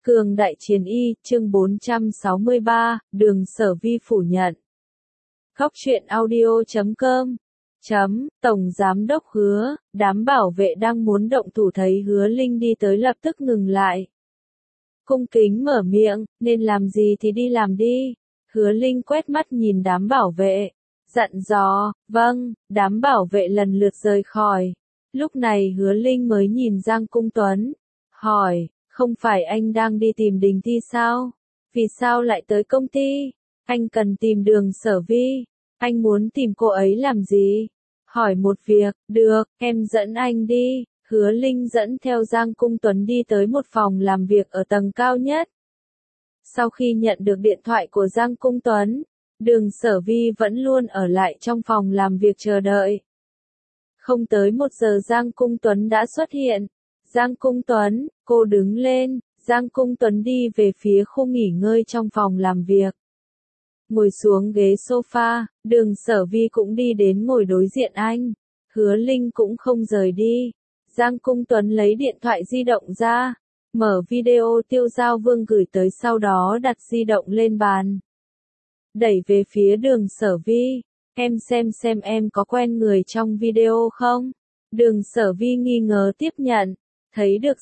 Cường đại chiến y, chương 463, Đường Sở Vi phủ nhận. Góc truyện audio.com Tổng Giám đốc Hứa, đám bảo vệ đang muốn động thủ thấy Hứa Linh đi tới lập tức ngừng lại. Cung kính mở miệng, nên làm gì thì đi làm đi. Hứa Linh quét mắt nhìn đám bảo vệ, dặn dò, vâng, đám bảo vệ lần lượt rời khỏi. Lúc này Hứa Linh mới nhìn Giang Cung Tuấn, hỏi, không phải anh đang đi tìm Đình Thi sao? Vì sao lại tới công ty? Anh cần tìm Đường Sở Vi. Anh muốn tìm cô ấy làm gì? Hỏi một việc, được, em dẫn anh đi. Hứa Linh dẫn theo Giang Cung Tuấn đi tới một phòng làm việc ở tầng cao nhất. Sau khi nhận được điện thoại của Giang Cung Tuấn, Đường Sở Vi vẫn luôn ở lại trong phòng làm việc chờ đợi. Không tới 1 giờ Giang Cung Tuấn đã xuất hiện. Giang Cung Tuấn, cô đứng lên. Giang Cung Tuấn đi về phía khu nghỉ ngơi trong phòng làm việc. Ngồi xuống ghế sofa, Đường Sở Vi cũng đi đến ngồi đối diện anh. Hứa Linh cũng không rời đi. Giang Cung Tuấn lấy điện thoại di động ra, mở video Tiêu Giao Vương gửi tới, sau đó đặt di động lên bàn. Đẩy về phía Đường Sở Vi, em xem em có quen người trong video không? Đường Sở Vi nghi ngờ tiếp nhận, thấy được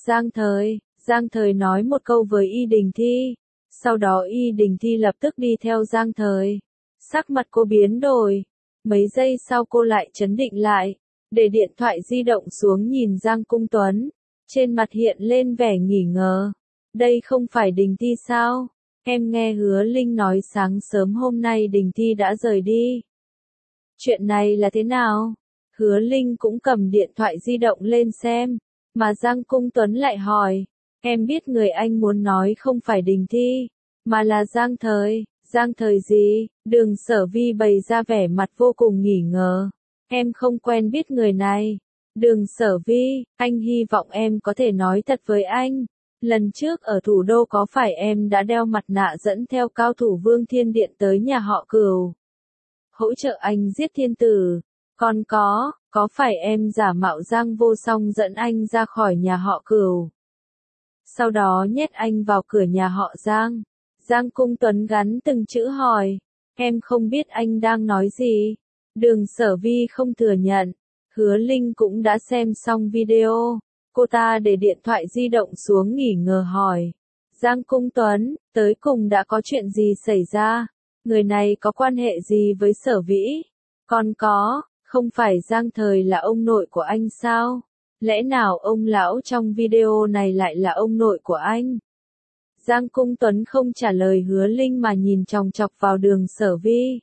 Giang Thời nói một câu với Y Đình Thi, sau đó Y Đình Thi lập tức đi theo Giang Thời. Sắc mặt cô biến đổi, mấy giây sau cô lại trấn định lại, để điện thoại di động xuống nhìn Giang Cung Tuấn, trên mặt hiện lên vẻ nghi ngờ. Đây không phải Đình Thi sao? Em nghe Hứa Linh nói sáng sớm hôm nay Đình Thi đã rời đi. Chuyện này là thế nào? Hứa Linh cũng cầm điện thoại di động lên xem, mà Giang Cung Tuấn lại hỏi, em biết người anh muốn nói không phải Đình Thi, mà là Giang Thời. Giang Thời gì? Đường Sở Vi bày ra vẻ mặt vô cùng nghi ngờ. Em không quen biết người này. Đường Sở Vi, anh hy vọng em có thể nói thật với anh. Lần trước ở thủ đô có phải em đã đeo mặt nạ dẫn theo cao thủ Vương Thiên Điện tới nhà họ Cửu, hỗ trợ anh giết thiên tử? Còn có phải em giả mạo Giang Vô Song dẫn anh ra khỏi nhà họ Cửu, sau đó nhét anh vào cửa nhà họ Giang? Giang Cung Tuấn gắn từng chữ hỏi, em không biết anh đang nói gì. Đường Sở Vi không thừa nhận. Hứa Linh cũng đã xem xong video. Cô ta để điện thoại di động xuống nghỉ ngờ hỏi, Giang Cung Tuấn, tới cùng đã có chuyện gì xảy ra? Người này có quan hệ gì với Sở Vĩ? Còn không phải Giang Thời là ông nội của anh sao? Lẽ nào ông lão trong video này lại là ông nội của anh? Giang Cung Tuấn không trả lời Hứa Linh mà nhìn chòng chọc vào Đường Sở Vi.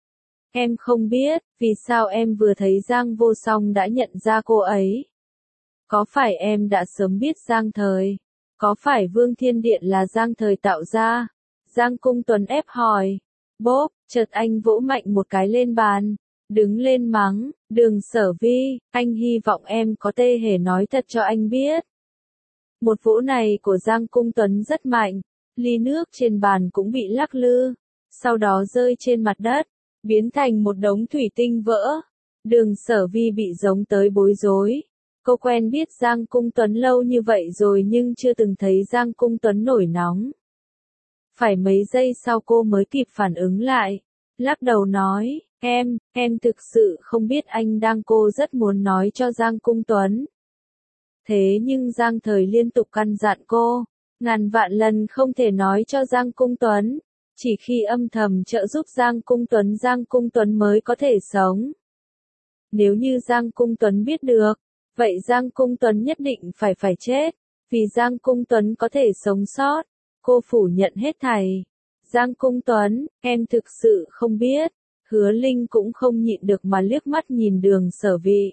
Em không biết, vì sao em vừa thấy Giang Vô Song đã nhận ra cô ấy? Có phải em đã sớm biết Giang Thời? Có phải Vương Thiên Điện là Giang Thời tạo ra? Giang Cung Tuấn ép hỏi. Bốp, chợt anh vỗ mạnh một cái lên bàn, đứng lên mắng, Đường Sở Vi, anh hy vọng em có thể nói thật cho anh biết. Một vỗ này của Giang Cung Tuấn rất mạnh, ly nước trên bàn cũng bị lắc lư, sau đó rơi trên mặt đất, biến thành một đống thủy tinh vỡ. Đường Sở Vi bị giống tới bối rối. Cô quen biết Giang Cung Tuấn lâu như vậy rồi nhưng chưa từng thấy Giang Cung Tuấn nổi nóng. Phải mấy giây sau cô mới kịp phản ứng lại, lắc đầu nói, em thực sự không biết anh đang. Cô rất muốn nói cho Giang Cung Tuấn. Thế nhưng Giang Thời liên tục căn dặn cô, ngàn vạn lần không thể nói cho Giang Cung Tuấn. Chỉ khi âm thầm trợ giúp Giang Cung Tuấn mới có thể sống. Nếu như Giang Cung Tuấn biết được, vậy Giang Cung Tuấn nhất định phải chết. Vì Giang Cung Tuấn có thể sống sót, cô phủ nhận hết thảy. Giang Cung Tuấn, em thực sự không biết. Hứa Linh cũng không nhịn được mà liếc mắt nhìn Đường Sở Vi.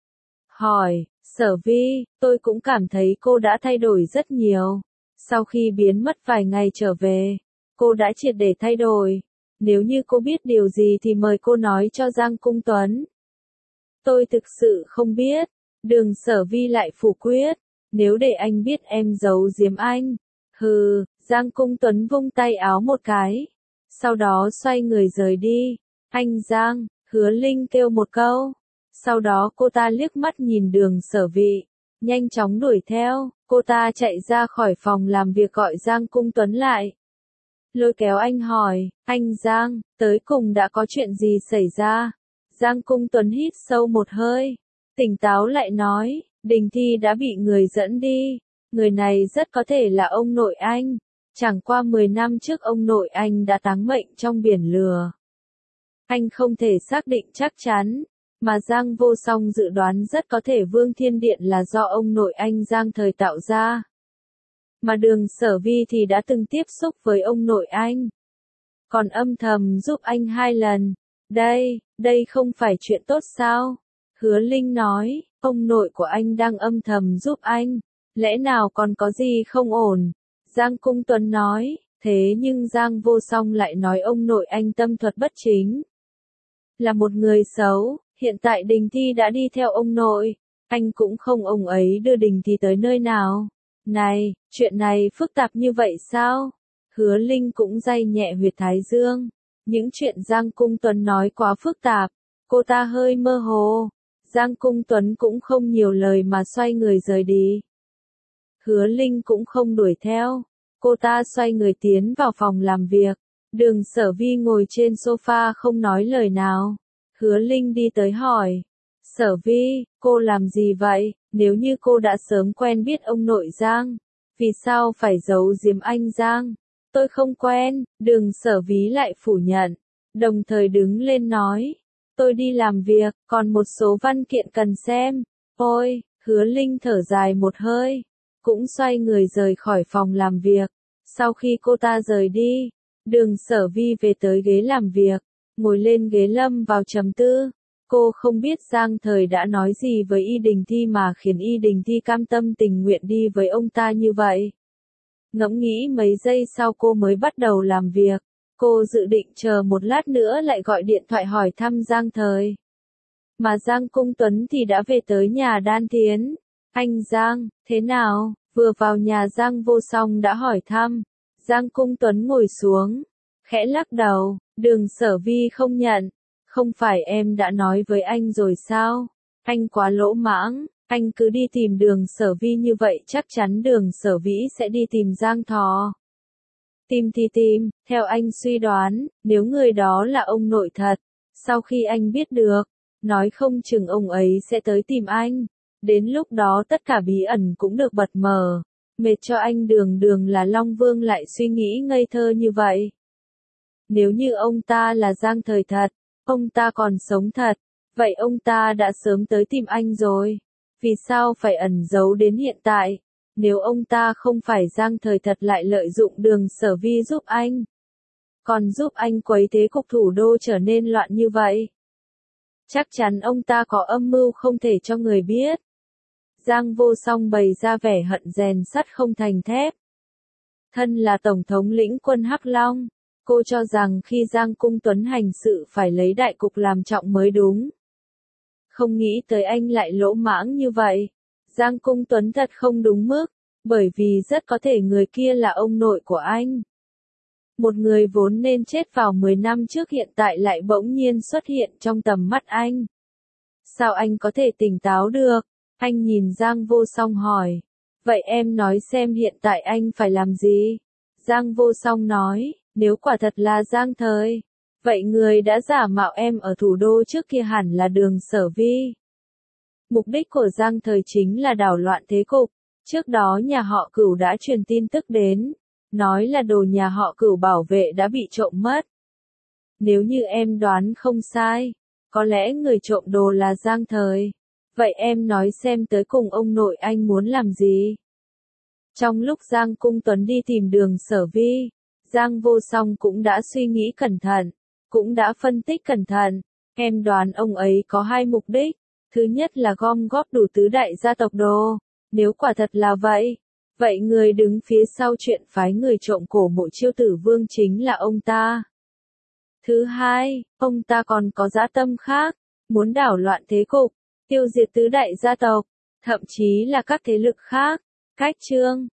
Hỏi, Sở Vi, tôi cũng cảm thấy cô đã thay đổi rất nhiều. Sau khi biến mất vài ngày trở về, cô đã triệt để thay đổi. Nếu như cô biết điều gì thì mời cô nói cho Giang Cung Tuấn. Tôi thực sự không biết. Đường Sở Vi lại phủ quyết. Nếu để anh biết em giấu giếm anh. Hừ, Giang Cung Tuấn vung tay áo một cái. Sau đó xoay người rời đi. Anh Giang, Hứa Linh kêu một câu. Sau đó cô ta liếc mắt nhìn Đường Sở Vi, nhanh chóng đuổi theo. Cô ta chạy ra khỏi phòng làm việc gọi Giang Cung Tuấn lại. Lôi kéo anh hỏi, anh Giang, tới cùng đã có chuyện gì xảy ra? Giang Cung Tuấn hít sâu một hơi, tỉnh táo lại nói, Đình Thi đã bị người dẫn đi. Người này rất có thể là ông nội anh. Chẳng qua 10 năm trước ông nội anh đã táng mệnh trong biển lửa. Anh không thể xác định chắc chắn, mà Giang Vô Song dự đoán rất có thể Vương Thiên Điện là do ông nội anh Giang Thời tạo ra. Mà Đường Sở Vi thì đã từng tiếp xúc với ông nội anh. Còn âm thầm giúp anh 2 lần. Đây không phải chuyện tốt sao? Hứa Linh nói, ông nội của anh đang âm thầm giúp anh. Lẽ nào còn có gì không ổn? Giang Cung Tuấn nói, thế nhưng Giang Vô Song lại nói ông nội anh tâm thuật bất chính. Là một người xấu, hiện tại Đình Thi đã đi theo ông nội. Anh cũng không ông ấy đưa Đình Thi tới nơi nào. Này, chuyện này phức tạp như vậy sao? Hứa Linh cũng day nhẹ huyệt thái dương. Những chuyện Giang Cung Tuấn nói quá phức tạp. Cô ta hơi mơ hồ. Giang Cung Tuấn cũng không nhiều lời mà xoay người rời đi. Hứa Linh cũng không đuổi theo. Cô ta xoay người tiến vào phòng làm việc. Đường Sở Vi ngồi trên sofa không nói lời nào. Hứa Linh đi tới hỏi. Sở Vi, cô làm gì vậy? Nếu như cô đã sớm quen biết ông nội Giang, vì sao phải giấu giếm anh Giang? Tôi không quen, Đường Sở Vi lại phủ nhận. Đồng thời đứng lên nói. Tôi đi làm việc, còn một số văn kiện cần xem. Ôi, Hứa Linh thở dài một hơi. Cũng xoay người rời khỏi phòng làm việc. Sau khi cô ta rời đi, Đường Sở Vi về tới ghế làm việc, ngồi lên ghế lâm vào trầm tư. Cô không biết Giang Thời đã nói gì với Y Đình Thi mà khiến Y Đình Thi cam tâm tình nguyện đi với ông ta như vậy. Ngẫm nghĩ mấy giây sau cô mới bắt đầu làm việc. Cô dự định chờ một lát nữa lại gọi điện thoại hỏi thăm Giang Thời. Mà Giang Cung Tuấn thì đã về tới nhà Đan Thiến. Anh Giang, thế nào? Vừa vào nhà Giang Vô Song đã hỏi thăm. Giang Cung Tuấn ngồi xuống, khẽ lắc đầu. Đường Sở Vi không nhận. Không phải em đã nói với anh rồi sao? Anh quá lỗ mãng, anh cứ đi tìm Đường Sở Vi như vậy chắc chắn Đường Sở Vĩ sẽ đi tìm Giang Thọ. Tìm thì tìm, theo anh suy đoán, nếu người đó là ông nội thật, sau khi anh biết được, nói không chừng ông ấy sẽ tới tìm anh. Đến lúc đó tất cả bí ẩn cũng được bật mờ. Mệt cho anh Đường là Long Vương lại suy nghĩ ngây thơ như vậy. Nếu như ông ta là Giang Thời thật, ông ta còn sống thật, vậy ông ta đã sớm tới tìm anh rồi. Vì sao phải ẩn giấu đến hiện tại? Nếu ông ta không phải Giang Thời thật lại lợi dụng Đường Sở Vi giúp anh, còn giúp anh quấy thế cục thủ đô trở nên loạn như vậy. Chắc chắn ông ta có âm mưu không thể cho người biết. Giang Vô Song bày ra vẻ hận rèn sắt không thành thép. Thân là Tổng thống lĩnh quân Hắc Long, cô cho rằng khi Giang Cung Tuấn hành sự phải lấy đại cục làm trọng mới đúng. Không nghĩ tới anh lại lỗ mãng như vậy. Giang Cung Tuấn thật không đúng mức, bởi vì rất có thể người kia là ông nội của anh. Một người vốn nên chết vào 10 năm trước hiện tại lại bỗng nhiên xuất hiện trong tầm mắt anh. Sao anh có thể tỉnh táo được? Anh nhìn Giang Vô Song hỏi. Vậy em nói xem hiện tại anh phải làm gì? Giang Vô Song nói, nếu quả thật là Giang Thời, vậy người đã giả mạo em ở thủ đô trước kia hẳn là Đường Sở Vi. Mục đích của Giang Thời chính là đảo loạn thế cục. Trước đó nhà họ Cửu đã truyền tin tức đến, nói là đồ nhà họ Cửu bảo vệ đã bị trộm mất. Nếu như em đoán không sai, có lẽ người trộm đồ là Giang Thời. Vậy em nói xem tới cùng ông nội anh muốn làm gì? Trong lúc Giang Cung Tuấn đi tìm Đường Sở Vi, Giang Vô Song cũng đã suy nghĩ cẩn thận, cũng đã phân tích cẩn thận. Em đoán ông ấy có 2 mục đích. Thứ nhất là gom góp đủ tứ đại gia tộc đồ. Nếu quả thật là vậy, vậy người đứng phía sau chuyện phái người trộm cổ mộ Chiêu Tử Vương chính là ông ta. Thứ hai, ông ta còn có dã tâm khác, muốn đảo loạn thế cục, tiêu diệt tứ đại gia tộc, thậm chí là các thế lực khác. Cách chương